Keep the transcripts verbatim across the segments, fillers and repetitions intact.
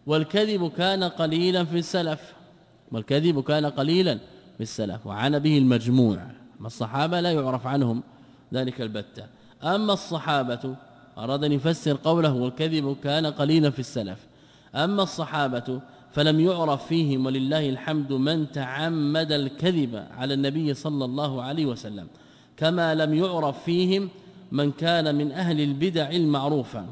والكذب كان قليلا في السلف والكذب كان قليلا في السلف وعن به المجموع. ما الصحابة لا يعرف عنهم ذلك البتة. أما الصحابة أراد أن يفسر قوله والكذب كان قليلا في السلف. أما الصحابة فلم يعرف فيهم ولله الحمد من تعمد الكذب على النبي صلى الله عليه وسلم، كما لم يعرف فيهم من كان من أهل البدع المعروفة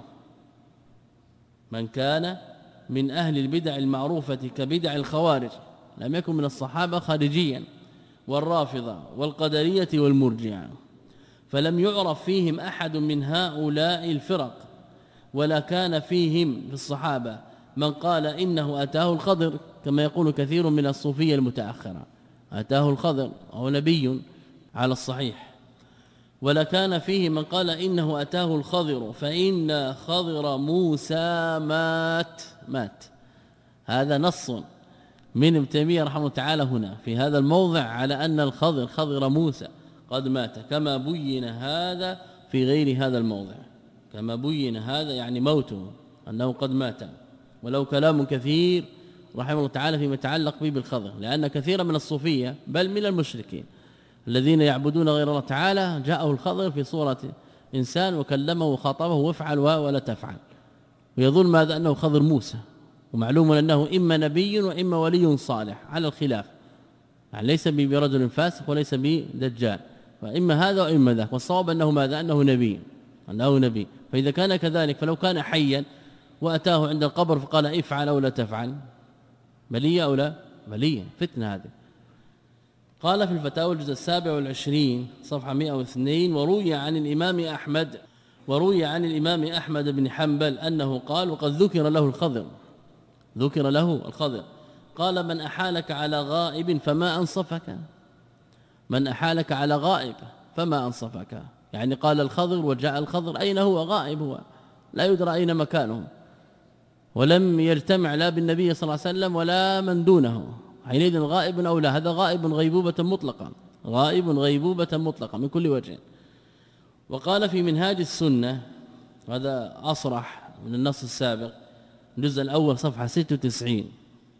من كان من أهل البدع المعروفة كبدع الخوارج، لم يكن من الصحابة خارجيا، والرافضة والقدرية والمرجعة، فلم يعرف فيهم أحد من هؤلاء الفرق، ولا كان فيهم في الصحابة من قال إنه أتاه الخضر كما يقول كثير من الصوفية المتأخرة، أتاه الخضر أو نبي على الصحيح، ولا كان فيه من قال إنه أتاه الخضر فإن خضر موسى مات مات هذا نص من ابن تيمية رحمه الله تعالى هنا في هذا الموضع على أن الخضر خضر موسى قد مات، كما بين هذا في غير هذا الموضع، كما بين هذا يعني موته أنه قد مات. ولو كلام كثير رحمه الله تعالى فيما يتعلق به بالخضر، لأن كثيرا من الصوفية بل من المشركين الذين يعبدون غير الله تعالى جاءه الخضر في صورة إنسان وكلمه وخاطبه وافعل ولا تفعل، ويظن ماذا أنه خضر موسى، ومعلوم أنه إما نبي وإما ولي صالح على الخلاف، يعني ليس برجل فاسق وليس بدجال، فإما هذا وإما ذاك، والصواب أنه ماذا أنه نبي أنه نبي. فإذا كان كذلك فلو كان حيا وأتاه عند القبر فقال افعل أو لا تفعل بلية أو لا بلية، فتنة هذه. قال في الفتاوى الجزء السابع والعشرين صفحة مئة واثنين: وروي عن الإمام أحمد وروي عن الإمام أحمد بن حنبل أنه قال وقد ذكر له الخضر ذكر له الخضر قال: من أحالك على غائب فما أنصفك من أحالك على غائب فما أنصفك، يعني قال الخضر وجاء الخضر أين هو؟ غائب، هو لا يدرى أين مكانه، ولم يجتمع لا بالنبي صلى الله عليه وسلم ولا من دونه، حينئذ غائب أو لا، هذا غائب غيبوبة مطلقة غائب غيبوبة مطلقة من كل وجه. وقال في منهاج السنة، هذا أصرح من النص السابق الجزء الأول صفحة ستة وتسعين،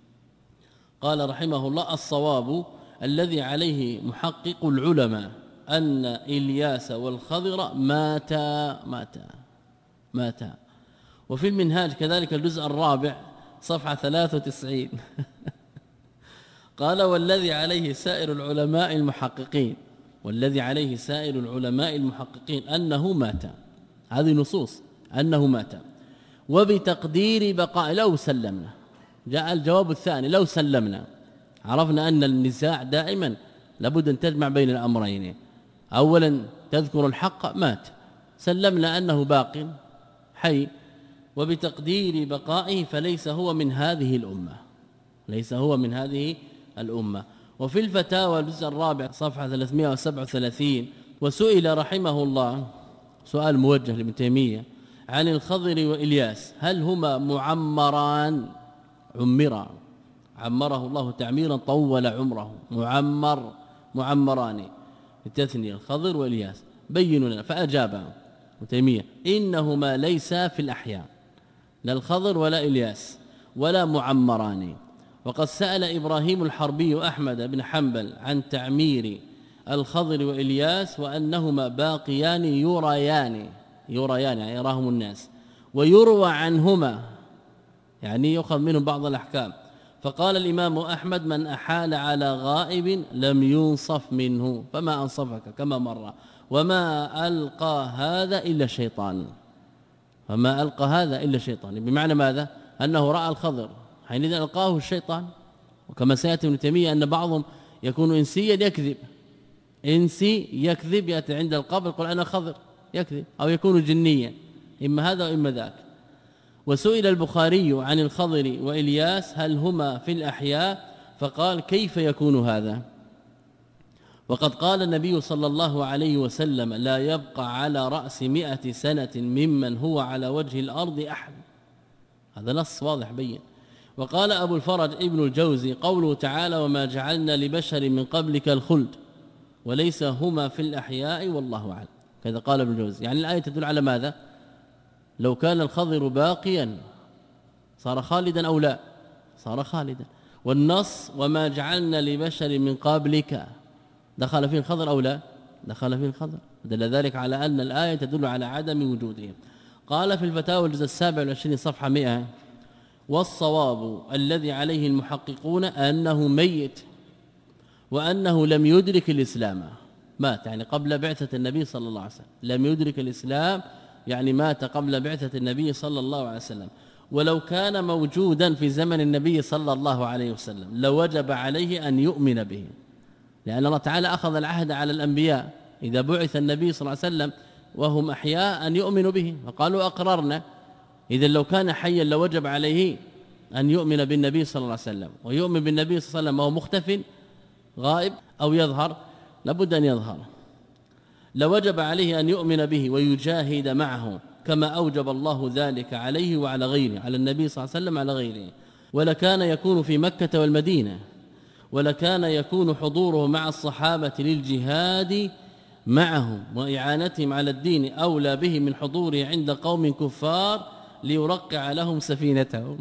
قال رحمه الله: الصواب الذي عليه محقق العلماء أن إلياس والخضر ماتا ماتا ماتا. وفي المنهاج كذلك الجزء الرابع صفحة ثلاثة وتسعين قال: والذي عليه سائر العلماء المحققين والذي عليه سائر العلماء المحققين أنه مات، هذه نصوص أنه مات، وبتقدير بقاء لو سلمنا. جاء الجواب الثاني: لو سلمنا، عرفنا أن النزاع دائما لابد أن تجمع بين الأمرين، أولا تذكر الحق مات، سلمنا أنه باق حي، وبتقدير بقائه فليس هو من هذه الأمة ليس هو من هذه الأمة. وفي الفتاوى الجزء الرابع صفحة ثلاثمئة وسبعة وثلاثين: وسئل رحمه الله سؤال موجه لابن تيمية عن الخضر وإلياس هل هما معمران؟ عمرا عمره الله تعميرا طول عمره، معمر معمران التثنية الخضر وإلياس، بينوا لنا. فأجاب ابن تيمية: إنهما ليسا في الأحياء، لا الخضر ولا إلياس ولا معمران. وقد سأل إبراهيم الحربي أحمد بن حنبل عن تعمير الخضر وإلياس وأنهما باقيان يريان يريان يعني يراهم الناس، ويروى عنهما يعني يؤخذ منهم بعض الأحكام. فقال الإمام أحمد: من أحال على غائب لم ينصف منه فما أنصفك كما مر، وما ألقى هذا إلا شيطان فما ألقى هذا إلا شيطان، بمعنى ماذا؟ أنه رأى الخضر حينئذ ألقاه الشيطان. وكما سيأتي ابن تيمية أن بعضهم يكون إنسيا يكذب إنسي يكذب يأتي عند القبر يقول أنا خضر يكذب، أو يكون جنيا، إما هذا وإما ذاك. وسئل البخاري عن الخضر وإلياس هل هما في الأحياء، فقال: كيف يكون هذا؟ وقد قال النبي صلى الله عليه وسلم: لا يبقى على رأس مئة سنة ممن هو على وجه الأرض أحد. هذا نص واضح بين. وقال أبو الفرج ابن الجوزي: قوله تعالى: وما جعلنا لبشر من قبلك الخلد وليس هما في الأحياء والله أعلم، كذا قال ابن الجوزي. يعني الآية تدل على ماذا؟ لو كان الخضر باقيا صار خالدا أو لا؟ صار خالدا. والنص وما جعلنا لبشر من قبلك دخل فيه الخضر أو لا؟ دخل فيه الخضر. دل ذلك على أن الآية تدل على عدم وجودهم. قال في الفتاوى الجزء السابع والعشرين صفحة مئة: والصواب الذي عليه المحققون أنه ميت، وأنه لم يدرك الإسلام، مات يعني قبل بعثة النبي صلى الله عليه وسلم، لم يدرك الإسلام يعني مات قبل بعثة النبي صلى الله عليه وسلم. ولو كان موجودا في زمن النبي صلى الله عليه وسلم لوجب عليه أن يؤمن به، لأن الله تعالى أخذ العهد على الأنبياء إذا بعث النبي صلى الله عليه وسلم وهم أحياء أن يؤمنوا به، فقالوا أقررنا. إذا لو كان حيا لوجب عليه أن يؤمن بالنبي صلى الله عليه وسلم، ويؤمن بالنبي صلى الله عليه وسلم وهو مختف غائب أو يظهر، لابد أن يظهر، لوجب عليه أن يؤمن به ويجاهد معه كما أوجب الله ذلك عليه وعلى غيره، على النبي صلى الله عليه وسلم على غيره. ولكان يكون في مكة والمدينة، ولكان يكون حضوره مع الصحابة للجهاد معهم وإعانتهم على الدين أولى به من حضوره عند قوم كفار ليرقع لهم سفينتهم.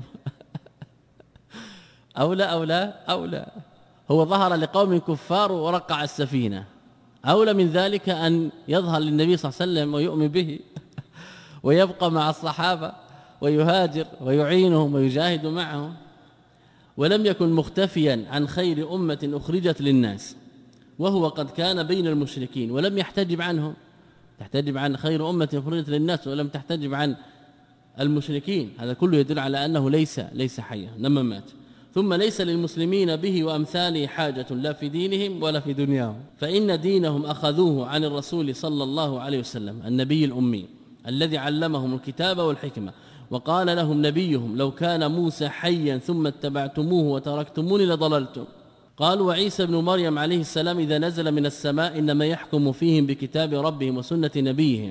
أولى أولى أولى هو ظهر لقوم كفار ورقع السفينة، أولى من ذلك أن يظهر للنبي صلى الله عليه وسلم ويؤمن به ويبقى مع الصحابة ويهاجر ويعينهم ويجاهد معهم. ولم يكن مختفيا عن خير أمة أخرجت للناس، وهو قد كان بين المشركين ولم يحتجب عنهم. تحتجب عن خير أمة أخرجت للناس ولم تحتجب عن المشركين، هذا كله يدل على أنه ليس ليس حيا لما مات. ثم ليس للمسلمين به وأمثاله حاجة لا في دينهم ولا في دنياهم، فإن دينهم أخذوه عن الرسول صلى الله عليه وسلم النبي الأمي الذي علمهم الكتاب والحكمة. وقال لهم نبيهم: لو كان موسى حيا ثم اتبعتموه وتركتموني لضللتم. قال: وعيسى بن مريم عليه السلام إذا نزل من السماء إنما يحكم فيهم بكتاب ربهم وسنة نبيهم،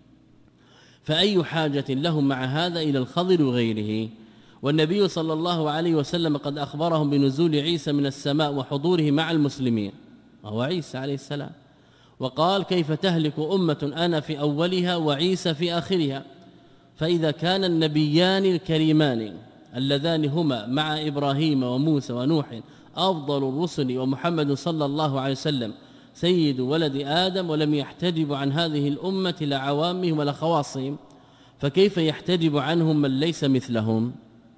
فأي حاجة لهم مع هذا إلى الخضر وغيره؟ والنبي صلى الله عليه وسلم قد أخبرهم بنزول عيسى من السماء وحضوره مع المسلمين، وهو عيسى عليه السلام. وقال: كيف تهلك أمة أنا في أولها وعيسى في آخرها؟ فإذا كان النبيان الكريمان اللذان هما مع إبراهيم وموسى ونوح أفضل الرسل، ومحمد صلى الله عليه وسلم سيد ولد آدم، ولم يحتجب عن هذه الأمة لعوامهم ولا خواصهم، فكيف يحتجب عنهم من ليس مثلهم؟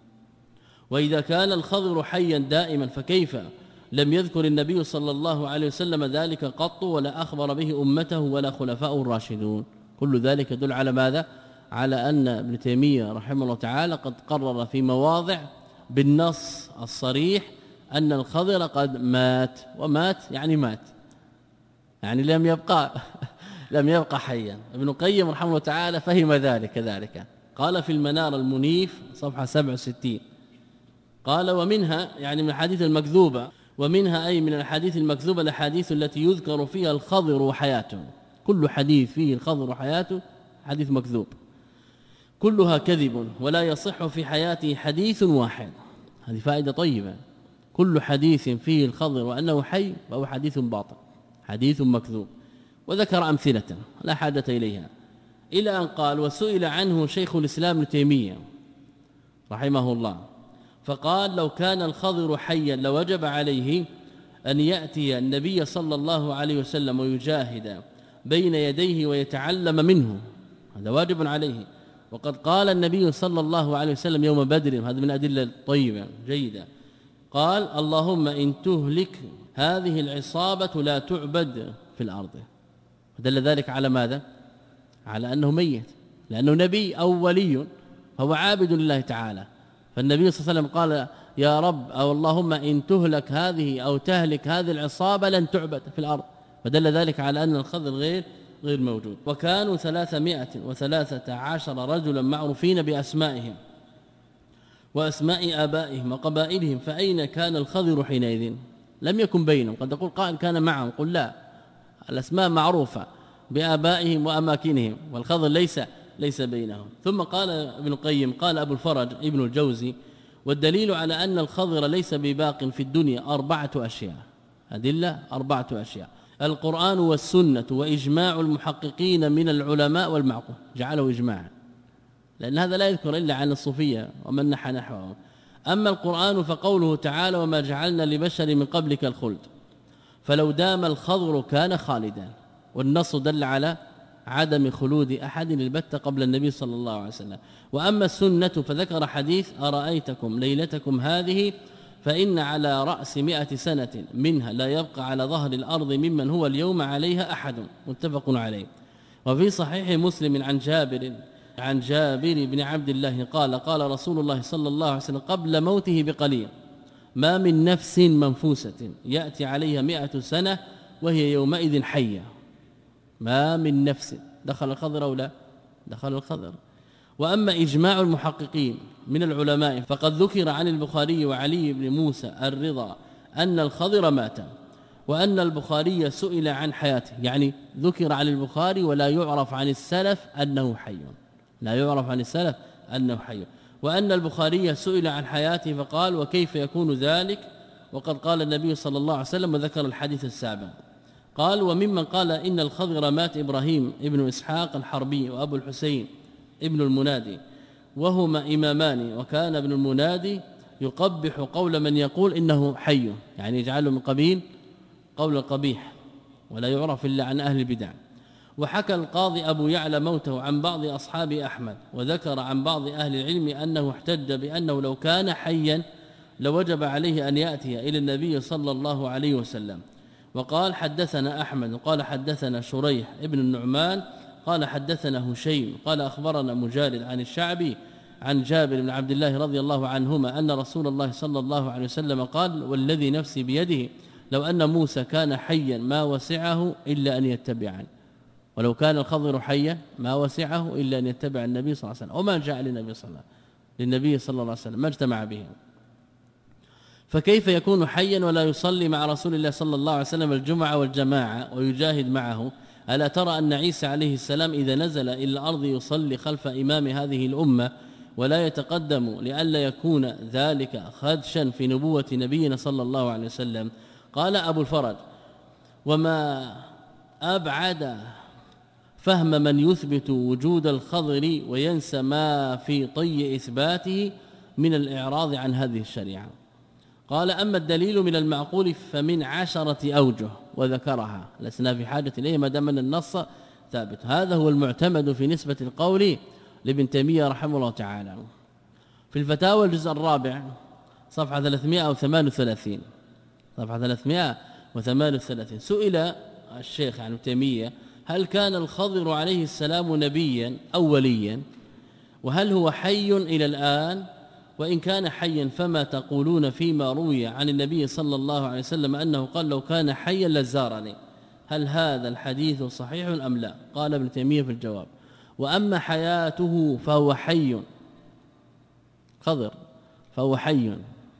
وإذا كان الخضر حيا دائما فكيف لم يذكر النبي صلى الله عليه وسلم ذلك قط ولا أخبر به أمته ولا خلفاء الراشدون؟ كل ذلك يدل على ماذا؟ على أن ابن تيمية رحمه الله تعالى قد قرر في مواضع بالنص الصريح أن الخضر قد مات، ومات يعني مات، يعني لم يبقى لم يبقى حيا. ابن القيم رحمه الله تعالى فهم ذلك كذلك، قال في المنار المنيف صفحة سبعة وستين، قال: ومنها يعني من الحديث المكذوبة، ومنها أي من الحديث المكذوبة الحديث التي يذكر فيها الخضر وحياته. كل حديث فيه الخضر وحياته حديث مكذوب، كلها كذب ولا يصح في حياته حديث واحد. هذه فائدة طيبة، كل حديث فيه الخضر وأنه حي فهو حديث باطل، حديث مكذوب. وذكر أمثلة لا حاجة إليها، إلى أن قال: وسئل عنه شيخ الإسلام ابن تيمية رحمه الله فقال: لو كان الخضر حيا لوجب عليه أن يأتي النبي صلى الله عليه وسلم ويجاهد بين يديه ويتعلم منه، هذا واجب عليه. وقد قال النبي صلى الله عليه وسلم يوم بدر، هذا من الأدلة الطيبة جيدة، قال: اللهم إن تهلك هذه العصابة لا تعبد في الأرض. فدل ذلك على ماذا؟ على أنه ميت، لأنه نبي أو ولي فهو عابد لله تعالى. فالنبي صلى الله عليه وسلم قال: يا رب أو اللهم إن تهلك هذه أو تهلك هذه العصابة لن تعبد في الأرض، فدل ذلك على أن الخضر غير غير موجود. وكانوا ثلاثمائة وثلاثة عشر رجلا معروفين بأسمائهم وأسماء آبائهم وقبائلهم، فأين كان الخضر حينئذ؟ لم يكن بينهم. قد يقول قائل كان معهم، قل لا، الأسماء معروفة بآبائهم وأماكنهم، والخضر ليس ليس بينهم. ثم قال ابن القيم، قال أبو الفرج ابن الجوزي: والدليل على أن الخضر ليس بباق في الدنيا أربعة أشياء، أدلة أربعة أشياء: القرآن والسنة وإجماع المحققين من العلماء والمعقول، جعله إجماعا، لأن هذا لا يذكر إلا عن الصوفية ومن نحى نحوه. أما القرآن فقوله تعالى وما جعلنا لبشر من قبلك الخلد، فلو دام الخضر كان خالدا، والنص دل على عدم خلود أحد البتة قبل النبي صلى الله عليه وسلم. وأما السنة فذكر حديث أرأيتكم ليلتكم هذه فإن على رأس مئة سنة منها لا يبقى على ظهر الأرض ممن هو اليوم عليها أحد، متفق عليه. وفي صحيح مسلم عن جابر عن جابر بن عبد الله قال قال رسول الله صلى الله عليه وسلم قبل موته بقليل ما من نفس منفوسة يأتي عليها مئة سنة وهي يومئذ حية. ما من نفس، دخل الخضر أو لا؟ دخل الخضر. وأما إجماع المحققين من العلماء فقد ذكر عن البخاري وعلي بن موسى الرضا أن الخضر مات، وأن البخاري سئل عن حياته، يعني ذكر عن البخاري ولا يعرف عن السلف أنه حي، لا يعرف عن السلف أنه حي. وأن البخاري سئل عن حياته فقال وكيف يكون ذلك وقد قال النبي صلى الله عليه وسلم، وذكر الحديث السابق. قال وممن قال إن الخضر مات إبراهيم ابن إسحاق الحربي وأبو الحسين ابن المنادي، وهما إمامان، وكان ابن المنادي يقبح قول من يقول إنه حي، يعني يجعله من قبيل قول القبيح ولا يعرف إلا عن أهل البدع. وحكى القاضي أبو يعلى موته عن بعض أصحاب أحمد، وذكر عن بعض أهل العلم أنه احتج بأنه لو كان حيا لوجب عليه أن يأتي إلى النبي صلى الله عليه وسلم. وقال حدثنا أحمد قال حدثنا شريح ابن النعمان قال حدثنا هشيم قال أخبرنا مجالد عن الشعبي عن جابر بن عبد الله رضي الله عنهما أن رسول الله صلى الله عليه وسلم قال والذي نفسي بيده لو أن موسى كان حيا ما وسعه إلا أن يتبعني، ولو كان الخضر حيا ما وسعه إلا أن يتبع النبي صلى الله عليه وسلم، وما جاء للنبي صلى الله عليه وسلم للنبي صلى الله عليه وسلم ما اجتمع به، فكيف يكون حيا ولا يصلي مع رسول الله صلى الله عليه وسلم الجمعة والجماعة ويجاهد معه؟ ألا ترى أن عيسى عليه السلام إذا نزل إلى الأرض يصلي خلف إمام هذه الأمة ولا يتقدم لئلا يكون ذلك خدشا في نبوة نبينا صلى الله عليه وسلم؟ قال أبو الفرج وما أبعد فهم من يثبت وجود الخضر وينسى ما في طي إثباته من الإعراض عن هذه الشريعة. قال أما الدليل من المعقول فمن عشرة أوجه وذكرها، لسنا في حاجة إليه ما دام النص ثابت. هذا هو المعتمد في نسبة القول لابن تيمية رحمه الله تعالى. في الفتاوى الجزء الرابع صفحة ثلاثمائة وثمانية وثلاثين صفحة ثلاثمائة وثمانية وثلاثين سئل الشيخ عن تيمية هل كان الخضر عليه السلام نبيا أو وليا، وهل هو حي إلى الآن؟ وإن كان حيا فما تقولون فيما روي عن النبي صلى الله عليه وسلم أنه قال لو كان حيا لزارني، هل هذا الحديث صحيح أم لا؟ قال ابن تيمية في الجواب وأما حياته فهو حي، خضر فهو حي،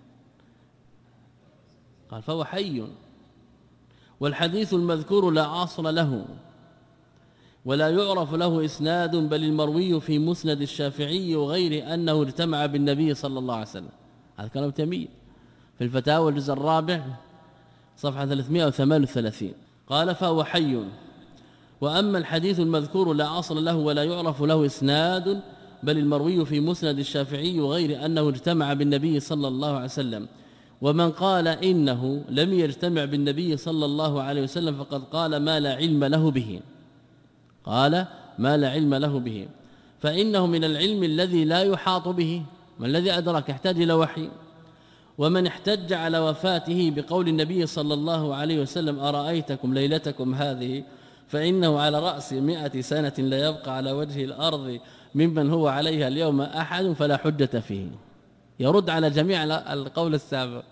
قال فهو حي، والحديث المذكور لا أصل له ولا يعرف له إسناد، بل المروي في مسند الشافعي وغيره أنه اجتمع بالنبي صلى الله عليه وسلم. هذا كلام تيمية في الفتاوى الجزء الرابع صفحة ثلاثمائة وثمانية وثلاثين قال فهو حي، وأما الحديث المذكور لا أصل له ولا يعرف له إسناد، بل المروي في مسند الشافعي وغيره أنه اجتمع بالنبي صلى الله عليه وسلم. ومن قال إنه لم يجتمع بالنبي صلى الله عليه وسلم فقد قال ما لا علم له به، قال ما لا علم له به، فإنه من العلم الذي لا يحاط به، ما الذي أدرك يحتاج إلى وحي. ومن احتج على وفاته بقول النبي صلى الله عليه وسلم أرأيتكم ليلتكم هذه فإنه على رأس مئة سنة لا يبقى على وجه الأرض ممن هو عليها اليوم أحد فلا حجة فيه، يرد على جميع القول السابق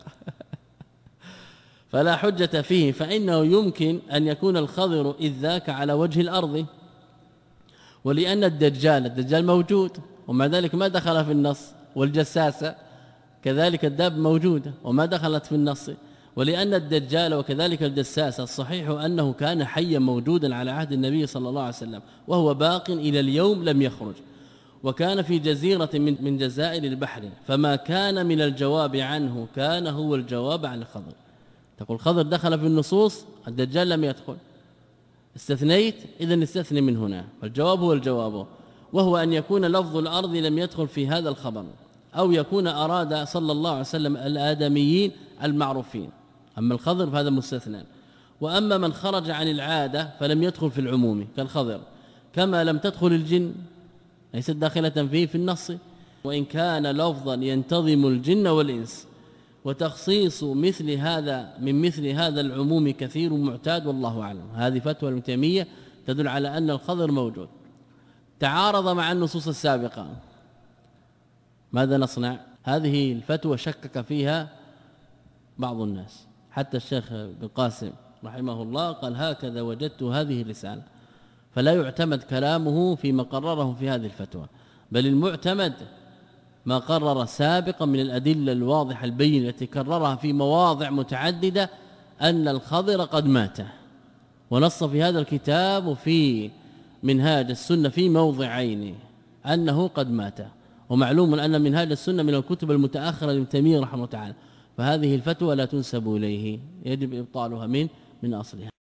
فلا حجة فيه، فإنه يمكن أن يكون الخضر إذ ذاك على وجه الأرض، ولأن الدجال الدجال موجود ومع ذلك ما دخل في النص، والجساسة كذلك الداب موجودة وما دخلت في النص، ولأن الدجال وكذلك الجساسة الصحيح أنه كان حيا موجودا على عهد النبي صلى الله عليه وسلم وهو باق إلى اليوم لم يخرج، وكان في جزيرة من من جزائر البحر، فما كان من الجواب عنه كان هو الجواب عن الخضر. تقول الخضر دخل في النصوص، الدجال لم يدخل، استثنيت إذن استثني من هنا، فالجواب هو الجواب. وهو أن يكون لفظ الأرض لم يدخل في هذا الخبر، أو يكون أراد صلى الله عليه وسلم الآدميين المعروفين. أما الخضر فهذا مستثنى. وأما من خرج عن العادة فلم يدخل في العموم كالخضر، كما لم تدخل الجن ليست داخلة فيه في النص، وإن كان لفظا ينتظم الجن والإنس. وتخصيص مثل هذا من مثل هذا العموم كثير معتاد والله أعلم. هذه فتوى ابن تيمية تدل على أن الخضر موجود. تعارض مع النصوص السابقة، ماذا نصنع؟ هذه الفتوى شكك فيها بعض الناس، حتى الشيخ بن قاسم رحمه الله قال هكذا وجدت هذه الرسالة. فلا يعتمد كلامه فيما قرره في هذه الفتوى، بل المعتمد ما قرر سابقا من الأدلة الواضحة البينة التي كررها في مواضع متعددة أن الخضر قد مات، ونص في هذا الكتاب وفي منهاج السنة في موضعين أنه قد مات. ومعلوم أن منهاج السنة من الكتب المتأخرة لابن تيمية رحمه الله تعالى، فهذه الفتوى لا تنسب إليه، يجب إبطالها من من أصلها.